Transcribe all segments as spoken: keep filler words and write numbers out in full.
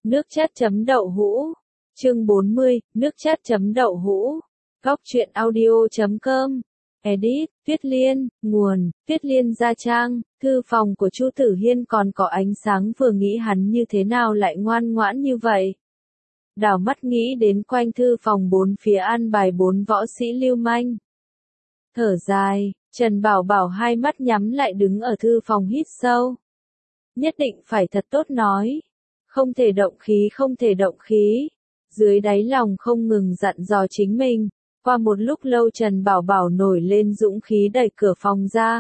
Nước chát chấm đậu hũ. Chương bốn mươi, nước chát chấm đậu hũ. Góc truyện audio chấm com. Edit, Tuyết Liên, nguồn, Tuyết Liên Gia Trang. Thư phòng của Chu Tử Hiên còn có ánh sáng, vừa nghĩ hắn như thế nào lại ngoan ngoãn như vậy. Đảo mắt nghĩ đến quanh thư phòng bốn phía an bài bốn võ sĩ lưu manh. Thở dài, Trần Bảo Bảo hai mắt nhắm lại đứng ở thư phòng hít sâu. Nhất định phải thật tốt nói. Không thể động khí, không thể động khí. Dưới đáy lòng không ngừng dặn dò chính mình. Qua một lúc lâu Trần Bảo Bảo nổi lên dũng khí đẩy cửa phòng ra.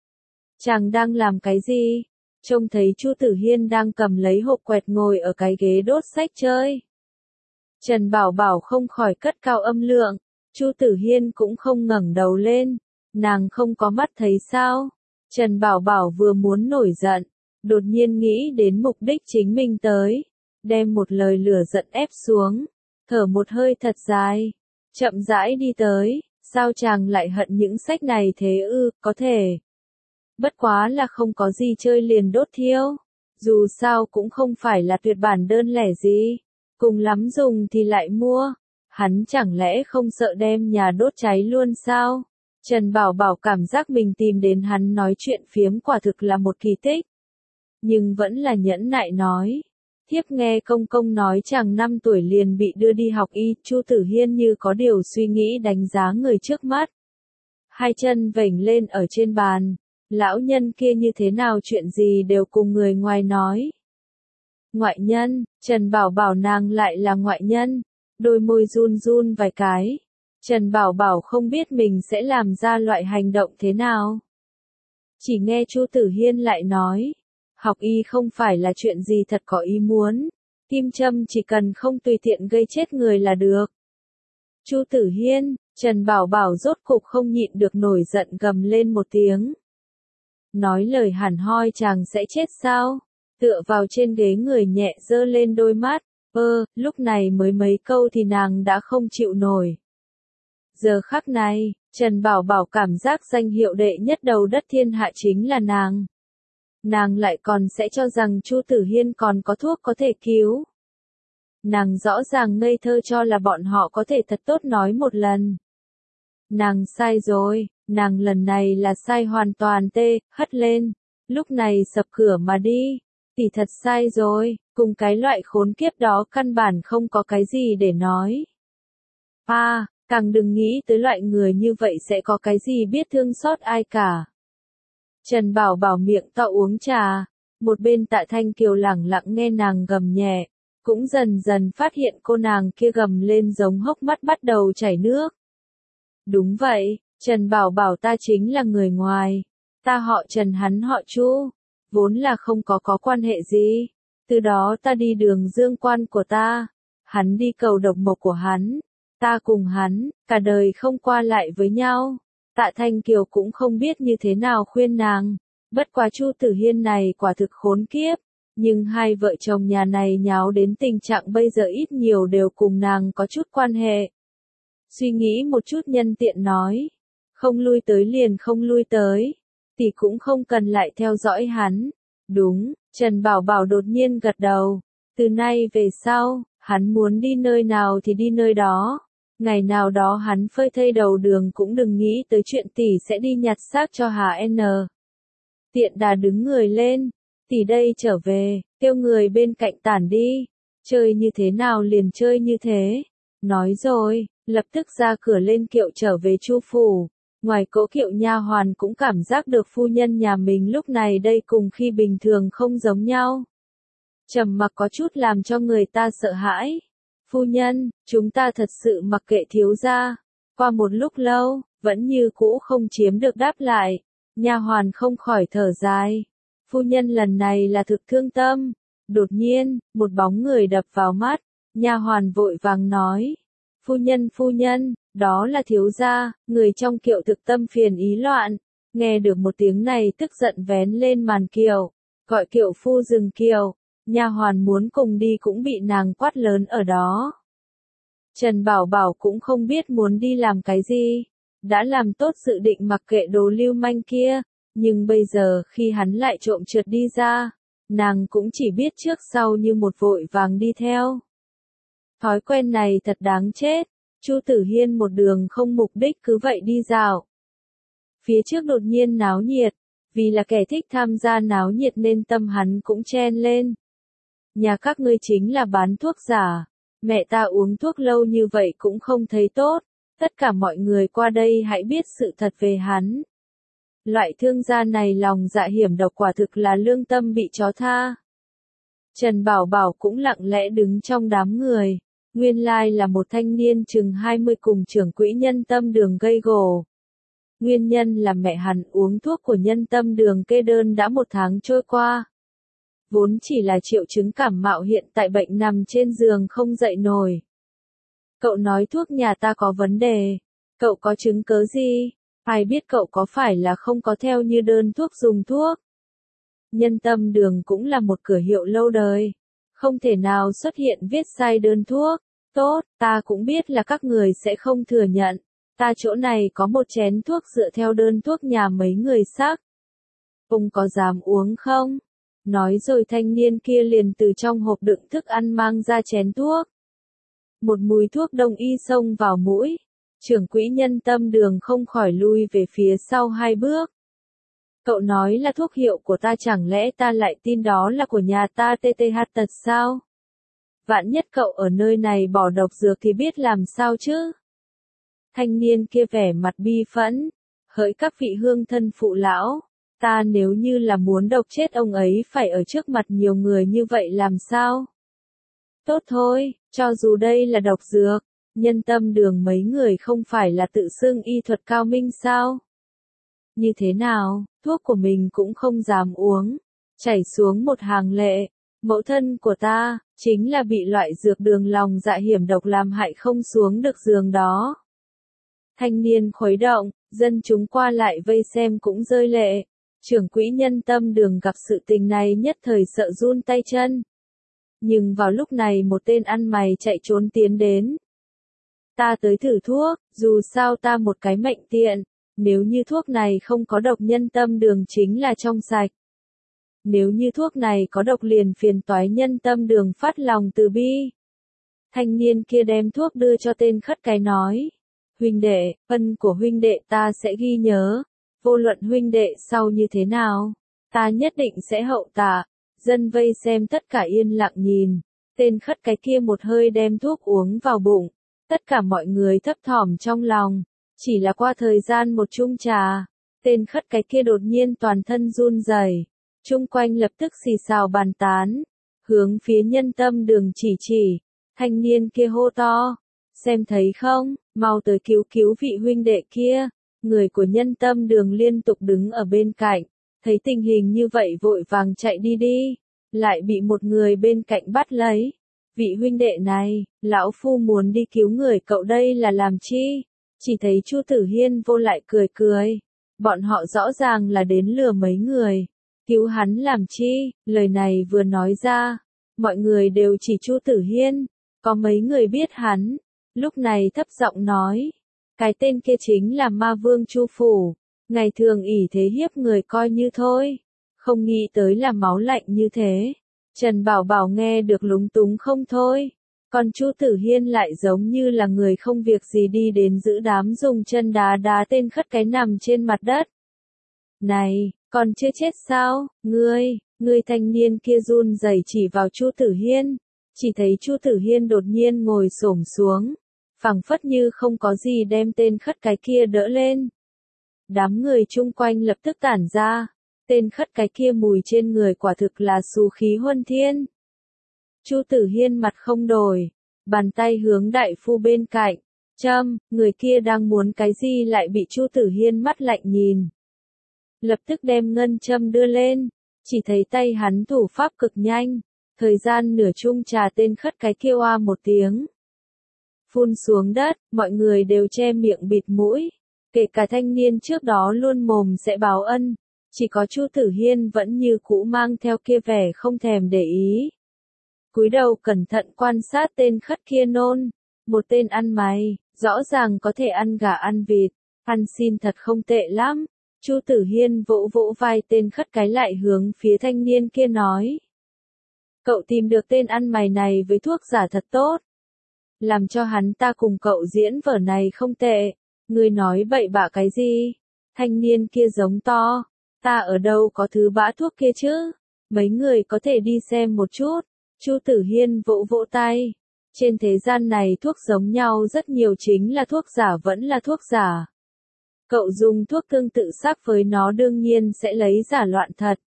Chàng đang làm cái gì? Trông thấy Chu Tử Hiên đang cầm lấy hộp quẹt ngồi ở cái ghế đốt sách chơi. Trần Bảo Bảo không khỏi cất cao âm lượng. Chu Tử Hiên cũng không ngẩng đầu lên. Nàng không có mắt thấy sao? Trần Bảo Bảo vừa muốn nổi giận, đột nhiên nghĩ đến mục đích chính mình tới, đem một lời lửa giận ép xuống, thở một hơi thật dài, chậm rãi đi tới. Sao chàng lại hận những sách này thế ư? Có thể. Bất quá là không có gì chơi liền đốt thiêu. Dù sao cũng không phải là tuyệt bản đơn lẻ gì. Cùng lắm dùng thì lại mua. Hắn chẳng lẽ không sợ đem nhà đốt cháy luôn sao? Trần Bảo Bảo cảm giác mình tìm đến hắn nói chuyện phiếm quả thực là một kỳ tích. Nhưng vẫn là nhẫn nại nói. Thiếp nghe công công nói chàng năm tuổi liền bị đưa đi học y. Chu Tử Hiên như có điều suy nghĩ đánh giá người trước mắt. Hai chân vểnh lên ở trên bàn. Lão nhân kia như thế nào, chuyện gì đều cùng người ngoài nói. Ngoại nhân, Trần Bảo Bảo nàng lại là ngoại nhân. Đôi môi run run vài cái. Trần Bảo Bảo không biết mình sẽ làm ra loại hành động thế nào. Chỉ nghe Chu Tử Hiên lại nói. Học y không phải là chuyện gì thật có ý muốn. Kim châm chỉ cần không tùy tiện gây chết người là được. Chu Tử Hiên, Trần Bảo Bảo rốt cục không nhịn được nổi giận gầm lên một tiếng. Nói lời hẳn hoi chàng sẽ chết sao? Tựa vào trên ghế người nhẹ giơ lên đôi mắt. Ơ, lúc này mới mấy câu thì nàng đã không chịu nổi. Giờ khắc này, Trần Bảo Bảo cảm giác danh hiệu đệ nhất đầu đất thiên hạ chính là nàng. Nàng lại còn sẽ cho rằng Chu Tử Hiên còn có thuốc có thể cứu. Nàng rõ ràng ngây thơ cho là bọn họ có thể thật tốt nói một lần. Nàng sai rồi, nàng lần này là sai hoàn toàn tê, hất lên. Lúc này sập cửa mà đi. Tỷ thật sai rồi, cùng cái loại khốn kiếp đó căn bản không có cái gì để nói. À, càng đừng nghĩ tới loại người như vậy sẽ có cái gì biết thương xót ai cả. Trần Bảo Bảo miệng to uống trà, một bên Tạ Thanh Kiều lẳng lặng nghe nàng gầm nhẹ, cũng dần dần phát hiện cô nàng kia gầm lên giống hốc mắt bắt đầu chảy nước. Đúng vậy, Trần Bảo Bảo ta chính là người ngoài, ta họ Trần hắn họ Chu, vốn là không có có quan hệ gì, từ đó ta đi đường dương quan của ta, hắn đi cầu độc mộc của hắn, ta cùng hắn, cả đời không qua lại với nhau. Tạ Thanh Kiều cũng không biết như thế nào khuyên nàng, bất quá Chu Tử Hiên này quả thực khốn kiếp, nhưng hai vợ chồng nhà này nháo đến tình trạng bây giờ ít nhiều đều cùng nàng có chút quan hệ. Suy nghĩ một chút nhân tiện nói, không lui tới liền không lui tới, thì cũng không cần lại theo dõi hắn. Đúng, Trần Bảo Bảo đột nhiên gật đầu, từ nay về sau, hắn muốn đi nơi nào thì đi nơi đó. Ngày nào đó hắn phơi thây đầu đường cũng đừng nghĩ tới chuyện tỷ sẽ đi nhặt xác cho Hà N. Tiện đà đứng người lên, tỷ đây trở về, kêu người bên cạnh tản đi, chơi như thế nào liền chơi như thế. Nói rồi, lập tức ra cửa lên kiệu trở về Chu phủ. Ngoài cỗ kiệu nha hoàn cũng cảm giác được phu nhân nhà mình lúc này đây cùng khi bình thường không giống nhau. Trầm mặc có chút làm cho người ta sợ hãi. Phu nhân, chúng ta thật sự mặc kệ thiếu gia. Qua một lúc lâu, vẫn như cũ không chiếm được đáp lại. Nha hoàn không khỏi thở dài. Phu nhân lần này là thực thương tâm. Đột nhiên, một bóng người đập vào mắt. Nha hoàn vội vàng nói. Phu nhân phu nhân, đó là thiếu gia. Người trong kiệu thực tâm phiền ý loạn. Nghe được một tiếng này tức giận vén lên màn kiệu. Gọi kiệu phu dừng kiệu. Nha hoàn muốn cùng đi cũng bị nàng quát lớn ở đó. Trần Bảo Bảo cũng không biết muốn đi làm cái gì, đã làm tốt dự định mặc kệ đồ lưu manh kia, nhưng bây giờ khi hắn lại trộm trượt đi ra, nàng cũng chỉ biết trước sau như một vội vàng đi theo. Thói quen này thật đáng chết, Chu Tử Hiên một đường không mục đích cứ vậy đi dạo. Phía trước đột nhiên náo nhiệt, vì là kẻ thích tham gia náo nhiệt nên tâm hắn cũng chen lên. Nhà các ngươi chính là bán thuốc giả, mẹ ta uống thuốc lâu như vậy cũng không thấy tốt, tất cả mọi người qua đây hãy biết sự thật về hắn. Loại thương gia này lòng dạ hiểm độc quả thực là lương tâm bị chó tha. Trần Bảo Bảo cũng lặng lẽ đứng trong đám người, nguyên lai là một thanh niên chừng hai mươi cùng trưởng quỹ Nhân Tâm Đường gây gổ. Nguyên nhân là mẹ hắn uống thuốc của Nhân Tâm Đường kê đơn đã một tháng trôi qua. Vốn chỉ là triệu chứng cảm mạo hiện tại bệnh nằm trên giường không dậy nổi. Cậu nói thuốc nhà ta có vấn đề, cậu có chứng cớ gì? Ai biết cậu có phải là không có theo như đơn thuốc dùng thuốc? Nhân Tâm Đường cũng là một cửa hiệu lâu đời, không thể nào xuất hiện viết sai đơn thuốc. Tốt, ta cũng biết là các người sẽ không thừa nhận, ta chỗ này có một chén thuốc dựa theo đơn thuốc nhà mấy người sắc. Ông có dám uống không? Nói rồi thanh niên kia liền từ trong hộp đựng thức ăn mang ra chén thuốc. Một mùi thuốc đông y xông vào mũi, trưởng quỹ Nhân Tâm Đường không khỏi lui về phía sau hai bước. Cậu nói là thuốc hiệu của ta, chẳng lẽ ta lại tin đó là của nhà ta tê tê hát tật sao? Vạn nhất cậu ở nơi này bỏ độc dược thì biết làm sao chứ? Thanh niên kia vẻ mặt bi phẫn, hỡi các vị hương thân phụ lão, ta nếu như là muốn độc chết ông ấy phải ở trước mặt nhiều người như vậy làm sao? Tốt thôi, cho dù đây là độc dược, Nhân Tâm Đường mấy người không phải là tự xưng y thuật cao minh sao? Như thế nào, thuốc của mình cũng không dám uống, chảy xuống một hàng lệ. Mẫu thân của ta, chính là bị loại dược đường lòng dạ hiểm độc làm hại không xuống được giường đó. Thanh niên khuấy động, dân chúng qua lại vây xem cũng rơi lệ. Trưởng quỹ Nhân Tâm Đường gặp sự tình này nhất thời sợ run tay chân. Nhưng vào lúc này một tên ăn mày chạy trốn tiến đến. Ta tới thử thuốc, dù sao ta một cái mệnh tiện, nếu như thuốc này không có độc Nhân Tâm Đường chính là trong sạch. Nếu như thuốc này có độc liền phiền toái Nhân Tâm Đường phát lòng từ bi. Thanh niên kia đem thuốc đưa cho tên khất cái nói. Huynh đệ, ân của huynh đệ ta sẽ ghi nhớ. Vô luận huynh đệ sau như thế nào, ta nhất định sẽ hậu tạ. Dân vây xem tất cả yên lặng nhìn. Tên khất cái kia một hơi đem thuốc uống vào bụng. Tất cả mọi người thấp thỏm trong lòng. Chỉ là qua thời gian một chung trà, tên khất cái kia đột nhiên toàn thân run rẩy. Chung quanh lập tức xì xào bàn tán, hướng phía Nhân Tâm Đường chỉ chỉ, thanh niên kia hô to, xem thấy không, mau tới cứu cứu vị huynh đệ kia. Người của Nhân Tâm Đường liên tục đứng ở bên cạnh, thấy tình hình như vậy vội vàng chạy đi đi, lại bị một người bên cạnh bắt lấy. Vị huynh đệ này, lão phu muốn đi cứu người cậu đây là làm chi? Chỉ thấy Chu Tử Hiên vô lại cười cười, bọn họ rõ ràng là đến lừa mấy người. Cứu hắn làm chi? Lời này vừa nói ra, mọi người đều chỉ Chu Tử Hiên, có mấy người biết hắn, lúc này thấp giọng nói, cái tên kia chính là Ma Vương Chu Phủ, ngày thường ỷ thế hiếp người coi như thôi, không nghĩ tới là máu lạnh như thế. Trần Bảo Bảo nghe được lúng túng không thôi, còn Chu Tử Hiên lại giống như là người không việc gì đi đến giữ đám dùng chân đá đá tên khất cái nằm trên mặt đất. Này, còn chưa chết sao, ngươi, ngươi thanh niên kia run rẩy chỉ vào Chu Tử Hiên, chỉ thấy Chu Tử Hiên đột nhiên ngồi xổm xuống, phảng phất như không có gì đem tên khất cái kia đỡ lên. Đám người chung quanh lập tức tản ra, tên khất cái kia mùi trên người quả thực là xú khí huân thiên. Chu Tử Hiên mặt không đổi, bàn tay hướng đại phu bên cạnh, châm, người kia đang muốn cái gì lại bị Chu Tử Hiên mắt lạnh nhìn. Lập tức đem ngân châm đưa lên, chỉ thấy tay hắn thủ pháp cực nhanh, thời gian nửa chung trà tên khất cái kêu oa một tiếng. Phun xuống đất, mọi người đều che miệng bịt mũi, kể cả thanh niên trước đó luôn mồm sẽ báo ân, chỉ có Chu Tử Hiên vẫn như cũ mang theo kia vẻ không thèm để ý. Cúi đầu cẩn thận quan sát tên khất kia nôn, một tên ăn mày, rõ ràng có thể ăn gà ăn vịt, ăn xin thật không tệ lắm. Chu Tử Hiên vỗ vỗ vai tên khất cái lại hướng phía thanh niên kia nói. Cậu tìm được tên ăn mày này với thuốc giả thật tốt. Làm cho hắn ta cùng cậu diễn vở này không tệ. Ngươi nói bậy bạ cái gì? Thanh niên kia giống to. Ta ở đâu có thứ bã thuốc kia chứ? Mấy người có thể đi xem một chút. Chu Tử Hiên vỗ vỗ tay. Trên thế gian này thuốc giống nhau rất nhiều, chính là thuốc giả vẫn là thuốc giả. Cậu dùng thuốc tương tự sắc với nó đương nhiên sẽ lấy giả loạn thật.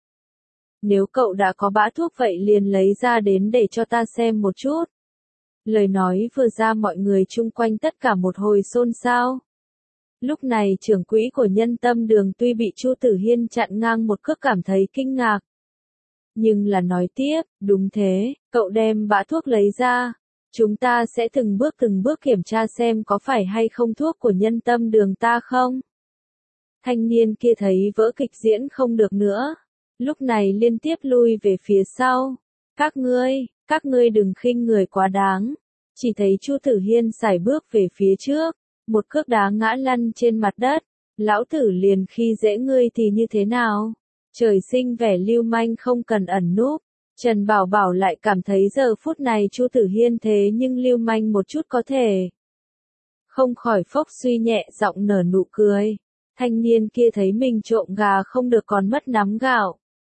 Nếu cậu đã có bã thuốc vậy liền lấy ra đến để cho ta xem một chút. Lời nói vừa ra mọi người chung quanh tất cả một hồi xôn xao. Lúc này trưởng quỹ của Nhân Tâm Đường tuy bị Chu Tử Hiên chặn ngang một cước cảm thấy kinh ngạc. Nhưng là nói tiếp, đúng thế, cậu đem bã thuốc lấy ra. Chúng ta sẽ từng bước từng bước kiểm tra xem có phải hay không thuốc của Nhân Tâm Đường ta không. Thanh niên kia thấy vỡ kịch diễn không được nữa. Lúc này liên tiếp lui về phía sau. Các ngươi, các ngươi đừng khinh người quá đáng. Chỉ thấy Chu Tử Hiên sải bước về phía trước. Một cước đá ngã lăn trên mặt đất. Lão tử liền khi dễ ngươi thì như thế nào? Trời sinh vẻ lưu manh không cần ẩn núp. Trần Bảo Bảo lại cảm thấy giờ phút này Chu Tử Hiên thế nhưng lưu manh một chút có thể. Không khỏi phốc suy nhẹ giọng nở nụ cười. Thanh niên kia thấy mình trộm gà không được còn mất nắm gạo.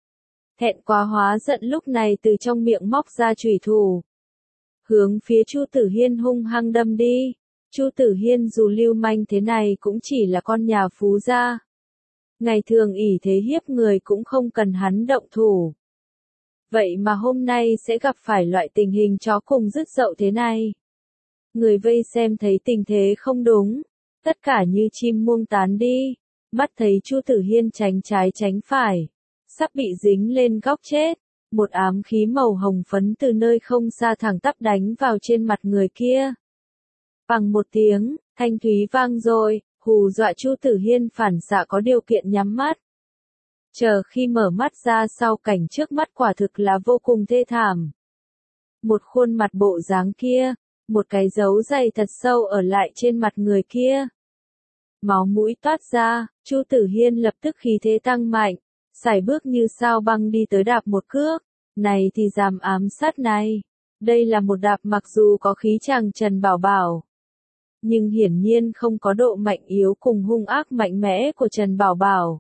Thẹn quá hóa giận lúc này từ trong miệng móc ra chùy thủ. Hướng phía Chu Tử Hiên hung hăng đâm đi. Chu Tử Hiên dù lưu manh thế này cũng chỉ là con nhà phú gia. Ngày thường ỷ thế hiếp người cũng không cần hắn động thủ. Vậy mà hôm nay sẽ gặp phải loại tình hình chó cùng rứt dậu thế này. Người vây xem thấy tình thế không đúng. Tất cả như chim muông tán đi. Mắt thấy Chu Tử Hiên tránh trái tránh phải. Sắp bị dính lên góc chết. Một ám khí màu hồng phấn từ nơi không xa thẳng tắp đánh vào trên mặt người kia. Bằng một tiếng, thanh thúy vang rồi, hù dọa Chu Tử Hiên phản xạ có điều kiện nhắm mắt. Chờ khi mở mắt ra sau cảnh trước mắt quả thực là vô cùng thê thảm. Một khuôn mặt bộ dáng kia, một cái dấu dày thật sâu ở lại trên mặt người kia. Máu mũi toát ra, Chu Tử Hiên lập tức khí thế tăng mạnh, sải bước như sao băng đi tới đạp một cước. Này thì dám ám sát này. Đây là một đạp mặc dù có khí chàng Trần Bảo Bảo. Nhưng hiển nhiên không có độ mạnh yếu cùng hung ác mạnh mẽ của Trần Bảo Bảo.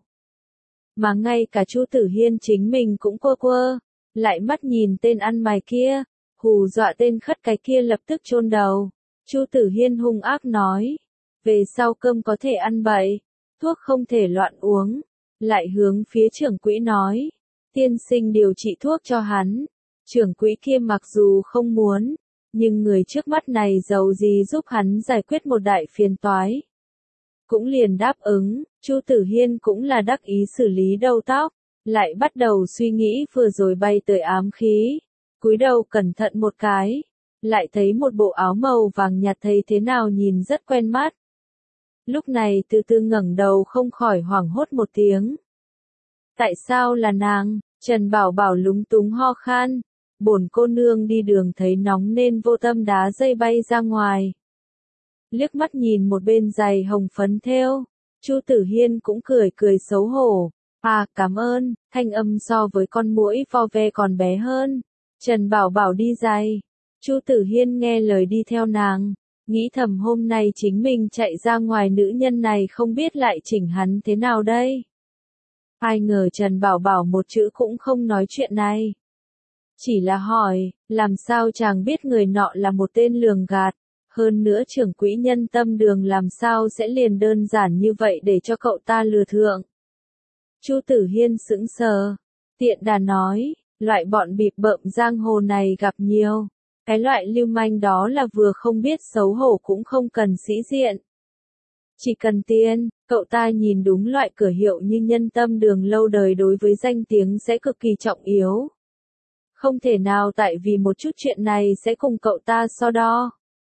Mà ngay cả Chu Tử Hiên chính mình cũng quơ quơ, lại mắt nhìn tên ăn mày kia, hù dọa tên khất cái kia lập tức chôn đầu. Chu Tử Hiên hung ác nói, về sau cơm có thể ăn bậy, thuốc không thể loạn uống, lại hướng phía trưởng quỹ nói, tiên sinh điều trị thuốc cho hắn. Trưởng quỹ kia mặc dù không muốn, nhưng người trước mắt này giàu gì giúp hắn giải quyết một đại phiền toái. Cũng liền đáp ứng, Chu Tử Hiên cũng là đắc ý xử lý đầu tóc, lại bắt đầu suy nghĩ vừa rồi bay tới ám khí. Cúi đầu cẩn thận một cái, lại thấy một bộ áo màu vàng nhạt thấy thế nào nhìn rất quen mắt. Lúc này từ từ ngẩng đầu không khỏi hoảng hốt một tiếng. Tại sao là nàng? Trần Bảo Bảo lúng túng ho khan. Bổn cô nương đi đường thấy nóng nên vô tâm đá dây bay ra ngoài. Liếc mắt nhìn một bên giày hồng phấn thêu, Chu Tử Hiên cũng cười cười xấu hổ. À, cảm ơn, thanh âm so với con muỗi vo ve còn bé hơn. Trần Bảo Bảo đi giày. Chu Tử Hiên nghe lời đi theo nàng, nghĩ thầm hôm nay chính mình chạy ra ngoài nữ nhân này không biết lại chỉnh hắn thế nào đây. Ai ngờ Trần Bảo Bảo một chữ cũng không nói chuyện này. Chỉ là hỏi, làm sao chàng biết người nọ là một tên lường gạt, hơn nữa trưởng quỹ Nhân Tâm Đường làm sao sẽ liền đơn giản như vậy để cho cậu ta lừa thượng. Chu Tử Hiên sững sờ, tiện đà nói, loại bọn bịp bợm giang hồ này gặp nhiều, cái loại lưu manh đó là vừa không biết xấu hổ cũng không cần sĩ diện. Chỉ cần tiền, cậu ta nhìn đúng loại cửa hiệu như Nhân Tâm Đường lâu đời đối với danh tiếng sẽ cực kỳ trọng yếu. Không thể nào tại vì một chút chuyện này sẽ cùng cậu ta so đo.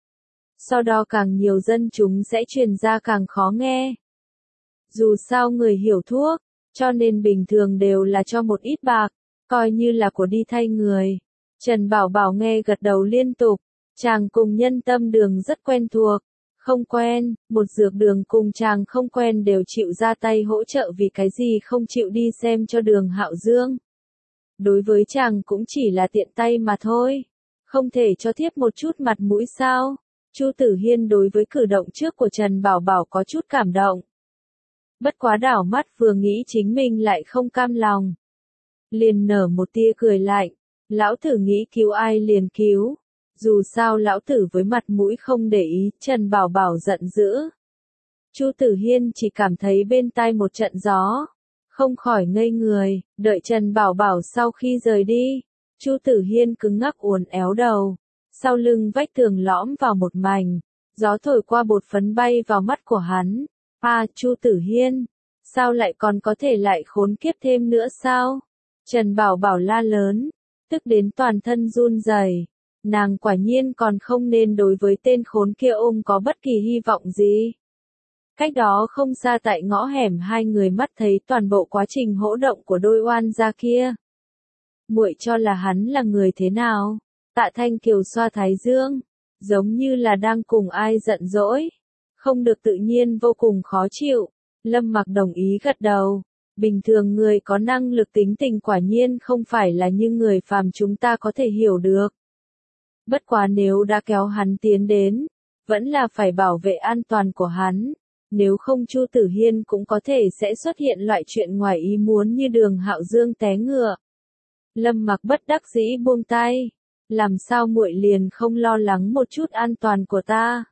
So đo càng nhiều dân chúng sẽ truyền ra càng khó nghe. Dù sao người hiểu thuốc, cho nên bình thường đều là cho một ít bạc, coi như là của đi thay người. Trần Bảo Bảo nghe gật đầu liên tục, chàng cùng Nhân Tâm Đường rất quen thuộc, Không quen, một dược đường cùng chàng không quen đều chịu ra tay hỗ trợ vì cái gì không chịu đi xem cho Đường Hạo Dương. Đối với chàng cũng chỉ là tiện tay mà thôi. Không thể cho thiếp một chút mặt mũi sao? Chu Tử Hiên đối với cử động trước của Trần Bảo Bảo có chút cảm động. Bất quá đảo mắt vừa nghĩ chính mình lại không cam lòng. Liền nở một tia cười lạnh. Lão tử nghĩ cứu ai liền cứu. Dù sao lão tử với mặt mũi không để ý, Trần Bảo Bảo giận dữ. Chu Tử Hiên chỉ cảm thấy bên tai một trận gió. Không khỏi ngây người, đợi Trần Bảo Bảo sau khi rời đi. Chu Tử Hiên cứng ngắc uốn éo đầu. Sau lưng vách tường lõm vào một mảnh. Gió thổi qua bột phấn bay vào mắt của hắn. À, Chu Tử Hiên, sao lại còn có thể lại khốn kiếp thêm nữa sao? Trần Bảo Bảo la lớn, tức đến toàn thân run rẩy. Nàng quả nhiên còn không nên đối với tên khốn kia ôm có bất kỳ hy vọng gì. Cách đó không xa tại ngõ hẻm hai người mắt thấy toàn bộ quá trình hỗn động của đôi oan gia kia. Muội cho là hắn là người thế nào? Tạ Thanh Kiều xoa thái dương, giống như là đang cùng ai giận dỗi. Không được tự nhiên vô cùng khó chịu. Lâm Mặc đồng ý gật đầu. Bình thường người có năng lực tính tình quả nhiên không phải là như người phàm chúng ta có thể hiểu được. Bất quá nếu đã kéo hắn tiến đến, vẫn là phải bảo vệ an toàn của hắn. Nếu không Chu Tử Hiên cũng có thể sẽ xuất hiện loại chuyện ngoài ý muốn như Đường Hạo Dương té ngựa. Lâm Mặc bất đắc dĩ buông tay. Làm sao muội liền không lo lắng một chút an toàn của ta?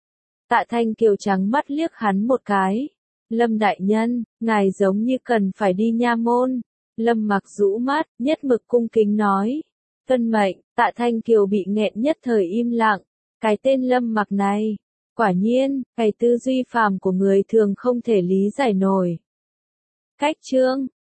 Tạ Thanh Kiều trắng mắt liếc hắn một cái. Lâm đại nhân, ngài giống như cần phải đi nha môn. Lâm Mặc rũ mắt, nhất mực cung kính nói. Tuân mệnh. Tạ Thanh Kiều bị nghẹn nhất thời im lặng. Cái tên Lâm Mặc này, quả nhiên, cái tư duy phàm của người thường không thể lý giải nổi. Cách chương